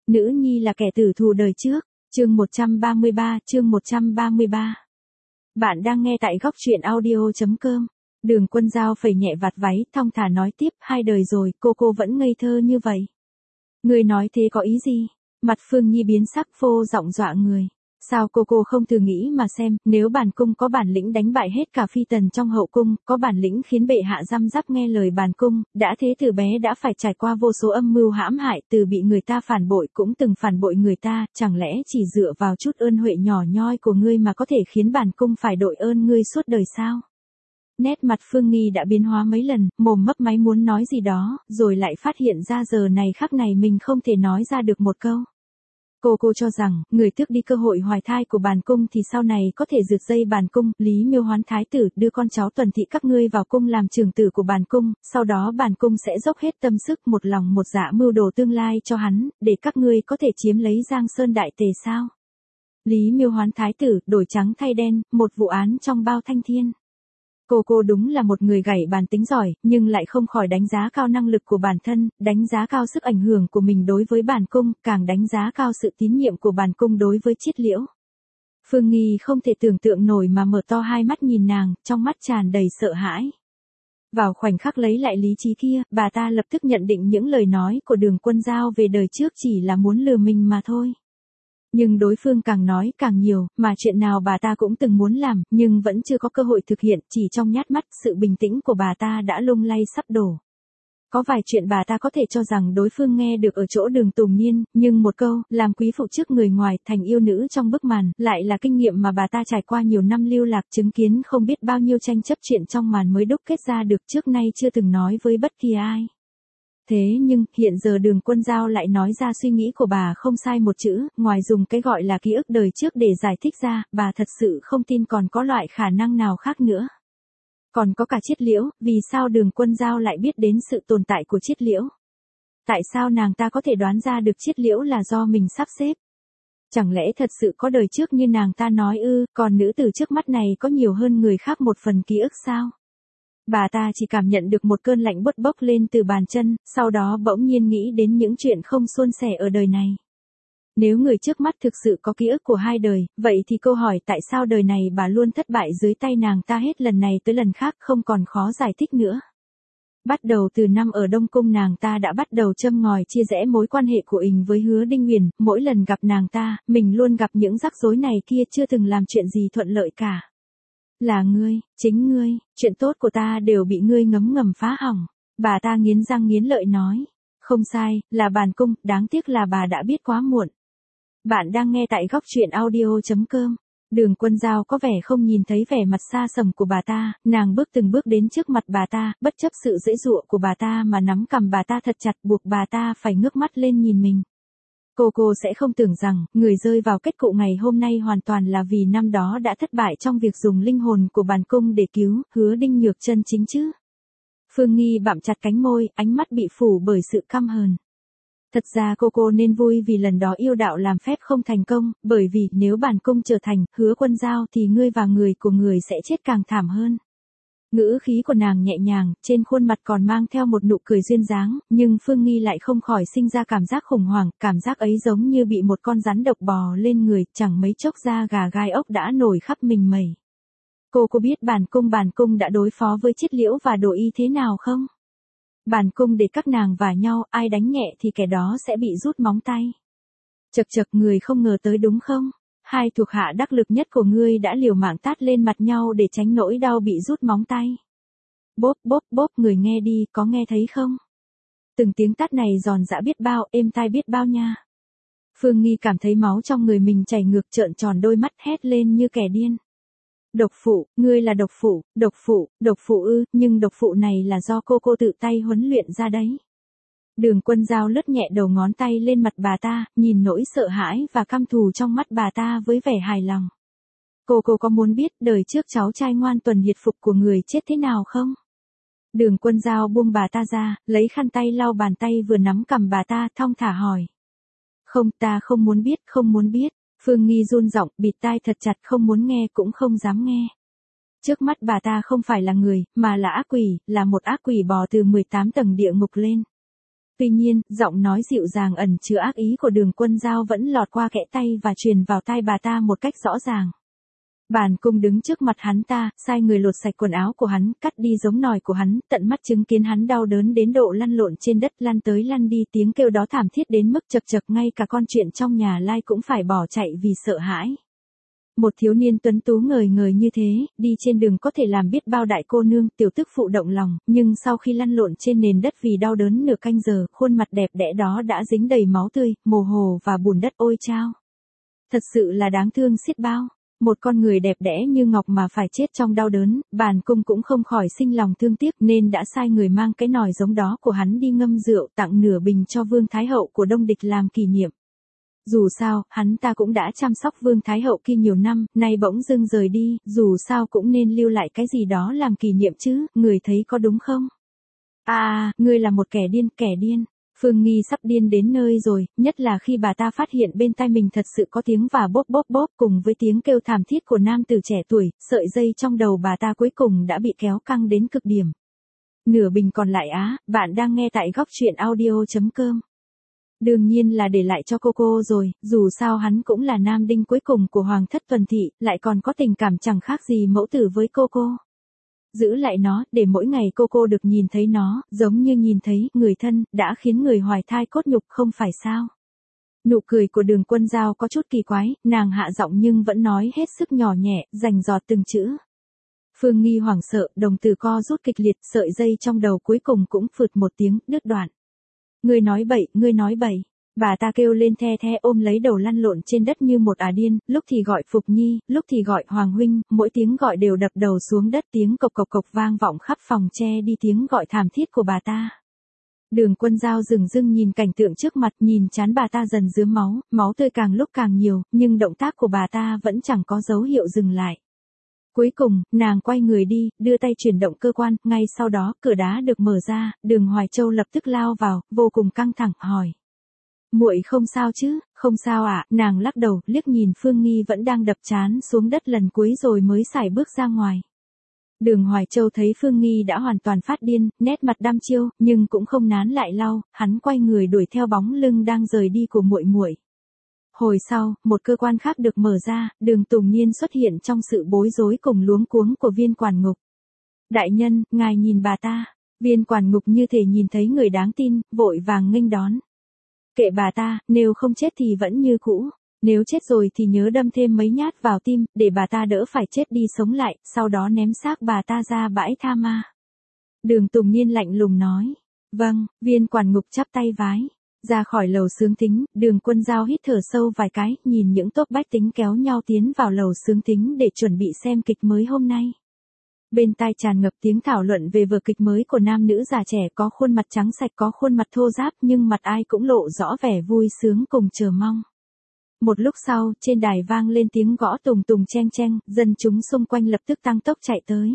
Nữ nhi là kẻ tử thù đời trước. Chương 133. Bạn đang nghe tại góc truyện audio.com. Đường Quân Dao phẩy nhẹ vạt váy, thong thả nói tiếp, 2 đời rồi, cô vẫn ngây thơ như vậy. Người nói thế có ý gì? Mặt Phương Nhi biến sắc, phô giọng dọa người. Sao cô không thử nghĩ mà xem, nếu bản cung có bản lĩnh đánh bại hết cả phi tần trong hậu cung, có bản lĩnh khiến bệ hạ răm rắp nghe lời bản cung, đã thế từ bé đã phải trải qua vô số âm mưu hãm hại, từ bị người ta phản bội cũng từng phản bội người ta, chẳng lẽ chỉ dựa vào chút ơn huệ nhỏ nhoi của ngươi mà có thể khiến bản cung phải đội ơn ngươi suốt đời sao? Nét mặt Phương Nghi đã biến hóa mấy lần, mồm mấp máy muốn nói gì đó, rồi lại phát hiện ra giờ này khắc này mình không thể nói ra được một câu. Cô cho rằng, người tước đi cơ hội hoài thai của bản cung thì sau này có thể rượt dây bản cung, Lý Miêu Hoán thái tử đưa con cháu Tuần thị các ngươi vào cung làm trưởng tử của bản cung, sau đó bản cung sẽ dốc hết tâm sức một lòng một dạ mưu đồ tương lai cho hắn, để các ngươi có thể chiếm lấy Giang Sơn đại tề sao? Lý Miêu Hoán thái tử, đổi trắng thay đen, một vụ án trong bao thanh thiên. Cô đúng là một người gảy bàn tính giỏi, nhưng lại không khỏi đánh giá cao năng lực của bản thân, đánh giá cao sức ảnh hưởng của mình đối với bản cung, càng đánh giá cao sự tín nhiệm của bản cung đối với Chiết Liễu. Phương Nghi không thể tưởng tượng nổi mà mở to hai mắt nhìn nàng, trong mắt tràn đầy sợ hãi. Vào khoảnh khắc lấy lại lý trí kia, bà ta lập tức nhận định những lời nói của Đường Quân Dao về đời trước chỉ là muốn lừa mình mà thôi. Nhưng đối phương càng nói càng nhiều, mà chuyện nào bà ta cũng từng muốn làm, nhưng vẫn chưa có cơ hội thực hiện, chỉ trong nhát mắt, sự bình tĩnh của bà ta đã lung lay sắp đổ. Có vài chuyện bà ta có thể cho rằng đối phương nghe được ở chỗ Đường Tùng Niên, nhưng một câu, làm quý phụ trước người ngoài, thành yêu nữ trong bức màn, lại là kinh nghiệm mà bà ta trải qua nhiều năm lưu lạc, chứng kiến không biết bao nhiêu tranh chấp chuyện trong màn mới đúc kết ra được, trước nay chưa từng nói với bất kỳ ai. Thế nhưng, hiện giờ Đường Quân Dao lại nói ra suy nghĩ của bà không sai một chữ, ngoài dùng cái gọi là ký ức đời trước để giải thích ra, bà thật sự không tin còn có loại khả năng nào khác nữa. Còn có cả Chiết Liễu, vì sao Đường Quân Dao lại biết đến sự tồn tại của Chiết Liễu? Tại sao nàng ta có thể đoán ra được Chiết Liễu là do mình sắp xếp? Chẳng lẽ thật sự có đời trước như nàng ta nói ư, còn nữ tử trước mắt này có nhiều hơn người khác một phần ký ức sao? Bà ta chỉ cảm nhận được một cơn lạnh buốt bốc lên từ bàn chân, sau đó bỗng nhiên nghĩ đến những chuyện không suôn sẻ ở đời này. Nếu người trước mắt thực sự có ký ức của 2 đời, vậy thì câu hỏi tại sao đời này bà luôn thất bại dưới tay nàng ta hết lần này tới lần khác không còn khó giải thích nữa. Bắt đầu từ năm ở Đông Cung nàng ta đã bắt đầu châm ngòi chia rẽ mối quan hệ của mình với Hứa Đinh Huyền, mỗi lần gặp nàng ta, mình luôn gặp những rắc rối này kia chưa từng làm chuyện gì thuận lợi cả. Là ngươi, chính ngươi, chuyện tốt của ta đều bị ngươi ngấm ngầm phá hỏng. Bà ta nghiến răng nghiến lợi nói. Không sai, là bản cung, đáng tiếc là bà đã biết quá muộn. Bạn đang nghe tại góc truyện audio.com. Đường Quân Dao có vẻ không nhìn thấy vẻ mặt xa sầm của bà ta, nàng bước từng bước đến trước mặt bà ta, bất chấp sự giãy giụa của bà ta mà nắm cằm bà ta thật chặt, buộc bà ta phải ngước mắt lên nhìn mình. Cô sẽ không tưởng rằng, người rơi vào kết cục ngày hôm nay hoàn toàn là vì năm đó đã thất bại trong việc dùng linh hồn của bản cung để cứu, Hứa Đinh Nhược chân chính chứ. Phương Nghi bặm chặt cánh môi, ánh mắt bị phủ bởi sự căm hờn. Thật ra cô nên vui vì lần đó yêu đạo làm phép không thành công, bởi vì nếu bản cung trở thành Hứa Quân Dao thì ngươi và người của người sẽ chết càng thảm hơn. Ngữ khí của nàng nhẹ nhàng, trên khuôn mặt còn mang theo một nụ cười duyên dáng, nhưng Phương Nghi lại không khỏi sinh ra cảm giác khủng hoảng, cảm giác ấy giống như bị một con rắn độc bò lên người, chẳng mấy chốc da gà gai ốc đã nổi khắp mình mẩy. Cô biết bản cung đã đối phó với Chiết Liễu và Đồ Y thế nào không? Bản cung để các nàng vả nhau, ai đánh nhẹ thì kẻ đó sẽ bị rút móng tay. Chậc người không ngờ tới đúng không? 2 thuộc hạ đắc lực nhất của ngươi đã liều mạng tát lên mặt nhau để tránh nỗi đau bị rút móng tay. Bốp, người nghe đi, có nghe thấy không? Từng tiếng tát này giòn giã biết bao, êm tai biết bao nha. Phương Nghi cảm thấy máu trong người mình chảy ngược, trợn tròn đôi mắt hét lên như kẻ điên. Độc phụ, ngươi là độc phụ ư, nhưng độc phụ này là do cô tự tay huấn luyện ra đấy. Đường Quân Dao lướt nhẹ đầu ngón tay lên mặt bà ta, nhìn nỗi sợ hãi và căm thù trong mắt bà ta với vẻ hài lòng. Cô có muốn biết đời trước cháu trai ngoan tuần hiệt phục của người chết thế nào không? Đường Quân Dao buông bà ta ra, lấy khăn tay lau bàn tay vừa nắm cầm bà ta, thong thả hỏi. Không, ta không muốn biết. Phương Nghi run giọng, bịt tai thật chặt, không muốn nghe cũng không dám nghe. Trước mắt bà ta không phải là người, mà là ác quỷ, là một ác quỷ bò từ 18 tầng địa ngục lên. Tuy nhiên, giọng nói dịu dàng ẩn chứa ác ý của Đường Quân Dao vẫn lọt qua kẽ tay và truyền vào tai bà ta một cách rõ ràng. Bản Cung đứng trước mặt hắn ta, sai người lột sạch quần áo của hắn, cắt đi giống nòi của hắn, tận mắt chứng kiến hắn đau đớn đến độ lăn lộn trên đất, lăn tới lăn đi, tiếng kêu đó thảm thiết đến mức chật chật, ngay cả con chuyện trong nhà Lai cũng phải bỏ chạy vì sợ hãi. Một thiếu niên tuấn tú ngời ngời như thế, đi trên đường có thể làm biết bao đại cô nương, tiểu tức phụ động lòng, nhưng sau khi lăn lộn trên nền đất vì đau đớn nửa canh giờ, khuôn mặt đẹp đẽ đó đã dính đầy máu tươi, mồ hồ và bùn đất, ôi chao. Thật sự là đáng thương xiết bao. Một con người đẹp đẽ như ngọc mà phải chết trong đau đớn, Bản Cung cũng không khỏi sinh lòng thương tiếc nên đã sai người mang cái nòi giống đó của hắn đi ngâm rượu tặng nửa bình cho Vương Thái Hậu của Đông Địch làm kỷ niệm. Dù sao, hắn ta cũng đã chăm sóc Vương Thái Hậu kia nhiều năm, nay bỗng dưng rời đi, dù sao cũng nên lưu lại cái gì đó làm kỷ niệm chứ, người thấy có đúng không? Ngươi là một kẻ điên. Phương Nghi sắp điên đến nơi rồi, nhất là khi bà ta phát hiện bên tai mình thật sự có tiếng và bóp cùng với tiếng kêu thảm thiết của nam tử trẻ tuổi, sợi dây trong đầu bà ta cuối cùng đã bị kéo căng đến cực điểm. Nửa bình còn lại bạn đang nghe tại góc truyện audio.com. Đương nhiên là để lại cho cô rồi, dù sao hắn cũng là nam đinh cuối cùng của Hoàng thất Tuần Thị, lại còn có tình cảm chẳng khác gì mẫu tử với cô. Giữ lại nó, để mỗi ngày cô được nhìn thấy nó, giống như nhìn thấy người thân, đã khiến người hoài thai cốt nhục không phải sao. Nụ cười của Đường Quân Dao có chút kỳ quái, nàng hạ giọng nhưng vẫn nói hết sức nhỏ nhẹ, rành rọt từng chữ. Phương Nghi hoảng sợ, đồng tử co rút kịch liệt, sợi dây trong đầu cuối cùng cũng phượt một tiếng, đứt đoạn. Ngươi nói bậy. Bà ta kêu lên the ôm lấy đầu lăn lộn trên đất như một điên, lúc thì gọi Phục Nhi, lúc thì gọi Hoàng huynh, mỗi tiếng gọi đều đập đầu xuống đất, tiếng cộc cộc vang vọng khắp phòng, che đi tiếng gọi thảm thiết của bà ta. Đường Quân Dao dửng dưng nhìn cảnh tượng trước mặt, nhìn trán bà ta dần rướm máu tươi càng lúc càng nhiều, nhưng động tác của bà ta vẫn chẳng có dấu hiệu dừng lại. Cuối cùng, nàng quay người đi, đưa tay chuyển động cơ quan, ngay sau đó, cửa đá được mở ra, Đường Hoài Châu lập tức lao vào, vô cùng căng thẳng, hỏi. Muội không sao chứ? Không sao ạ, nàng lắc đầu, liếc nhìn Phương Nghi vẫn đang đập trán xuống đất lần cuối rồi mới sải bước ra ngoài. Đường Hoài Châu thấy Phương Nghi đã hoàn toàn phát điên, nét mặt đăm chiêu, nhưng cũng không nán lại lau, hắn quay người đuổi theo bóng lưng đang rời đi của muội. Hồi sau, một cơ quan khác được mở ra, Đường Tùng Niên xuất hiện trong sự bối rối cùng luống cuống của Viên Quản Ngục. Đại nhân, ngài nhìn bà ta. Viên Quản Ngục như thể nhìn thấy người đáng tin, vội vàng nghênh đón. Kệ bà ta, nếu không chết thì vẫn như cũ. Nếu chết rồi thì nhớ đâm thêm mấy nhát vào tim, để bà ta đỡ phải chết đi sống lại, sau đó ném xác bà ta ra bãi tha ma. Đường Tùng Niên lạnh lùng nói. Vâng, Viên Quản Ngục chắp tay vái. Ra khỏi lầu xướng thính, Đường Quân Dao hít thở sâu vài cái, nhìn những tốp bách tính kéo nhau tiến vào lầu xướng thính để chuẩn bị xem kịch mới hôm nay. Bên tai tràn ngập tiếng thảo luận về vở kịch mới của nam nữ già trẻ, có khuôn mặt trắng sạch có khuôn mặt thô ráp, nhưng mặt ai cũng lộ rõ vẻ vui sướng cùng chờ mong. Một lúc sau, trên đài vang lên tiếng gõ tùng tùng cheng cheng, dân chúng xung quanh lập tức tăng tốc chạy tới.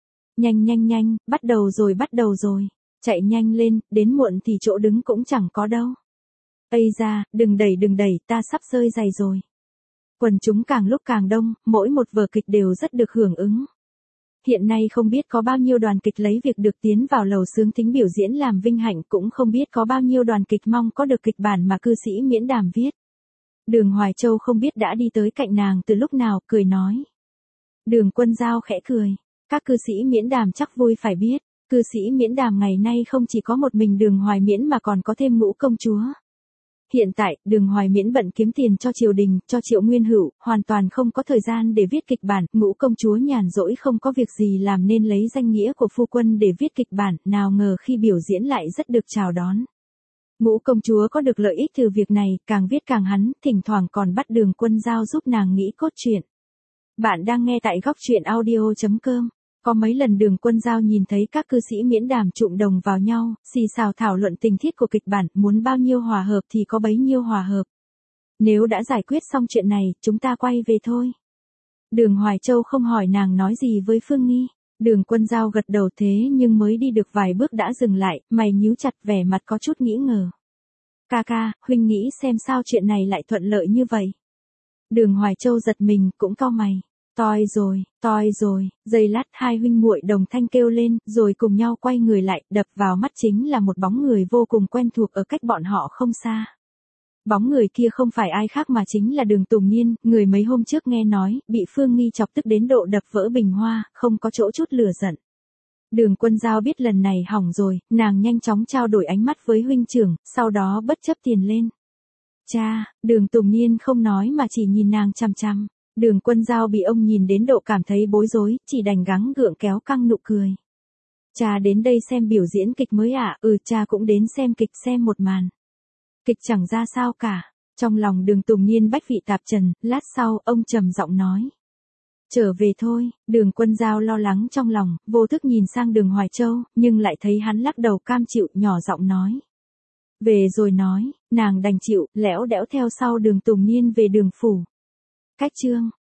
Nhanh, bắt đầu rồi. Chạy nhanh lên, đến muộn thì chỗ đứng cũng chẳng có đâu. Ây da, đừng đẩy, ta sắp rơi giày rồi. Quần chúng càng lúc càng đông, mỗi một vở kịch đều rất được hưởng ứng. Hiện nay không biết có bao nhiêu đoàn kịch lấy việc được tiến vào lầu xướng thính biểu diễn làm vinh hạnh, cũng không biết có bao nhiêu đoàn kịch mong có được kịch bản mà cư sĩ Miễn Đàm viết. Đường Hoài Châu không biết đã đi tới cạnh nàng từ lúc nào, cười nói. Đường Quân Dao khẽ cười. Các cư sĩ Miễn Đàm chắc vui phải biết. Cư sĩ Miễn Đàm ngày nay không chỉ có một mình Đường Hoài Miễn mà còn có thêm Ngũ công chúa. Hiện tại, Đường Hoài Miễn bận kiếm tiền cho triều đình, cho Triệu Nguyên Hữu, hoàn toàn không có thời gian để viết kịch bản. Ngũ công chúa nhàn rỗi không có việc gì làm nên lấy danh nghĩa của phu quân để viết kịch bản, nào ngờ khi biểu diễn lại rất được chào đón. Ngũ công chúa có được lợi ích từ việc này, càng viết càng hấn, thỉnh thoảng còn bắt Đường Quân Dao giúp nàng nghĩ cốt truyện. Bạn đang nghe tại góc truyện audio.com. Có mấy lần Đường Quân Dao nhìn thấy các cư sĩ Miễn Đàm trụm đồng vào nhau, xì xào thảo luận tình tiết của kịch bản, muốn bao nhiêu hòa hợp thì có bấy nhiêu hòa hợp. Nếu đã giải quyết xong chuyện này, chúng ta quay về thôi. Đường Hoài Châu không hỏi nàng nói gì với Phương Nghi. Đường Quân Dao gật đầu, thế nhưng mới đi được vài bước đã dừng lại, mày nhíu chặt, vẻ mặt có chút nghĩ ngờ. Ca, huynh nghĩ xem sao chuyện này lại thuận lợi như vậy. Đường Hoài Châu giật mình, cũng cau mày. toi rồi, giây lát hai huynh muội đồng thanh kêu lên, rồi cùng nhau quay người lại, đập vào mắt chính là một bóng người vô cùng quen thuộc ở cách bọn họ không xa. Bóng người kia không phải ai khác mà chính là Đường Tùng Niên, người mấy hôm trước nghe nói, bị Phương Nghi chọc tức đến độ đập vỡ bình hoa, không có chỗ chút lửa giận. Đường Quân Giao biết lần này hỏng rồi, nàng nhanh chóng trao đổi ánh mắt với huynh trưởng, sau đó bất chấp tiền lên. Cha, Đường Tùng Niên không nói mà chỉ nhìn nàng chằm chằm. Đường Quân Giao bị ông nhìn đến độ cảm thấy bối rối, chỉ đành gắng gượng kéo căng nụ cười. Cha đến đây xem biểu diễn kịch mới ạ? Cha cũng đến xem kịch, xem một màn. Kịch chẳng ra sao cả. Trong lòng Đường Tùng Niên bách vị tạp trần, lát sau, ông trầm giọng nói. Trở về thôi. Đường Quân Giao lo lắng trong lòng, vô thức nhìn sang Đường Hoài Châu, nhưng lại thấy hắn lắc đầu cam chịu, nhỏ giọng nói. Về rồi nói, nàng đành chịu, lẽo đẽo theo sau Đường Tùng Niên về đường phủ. Cách chương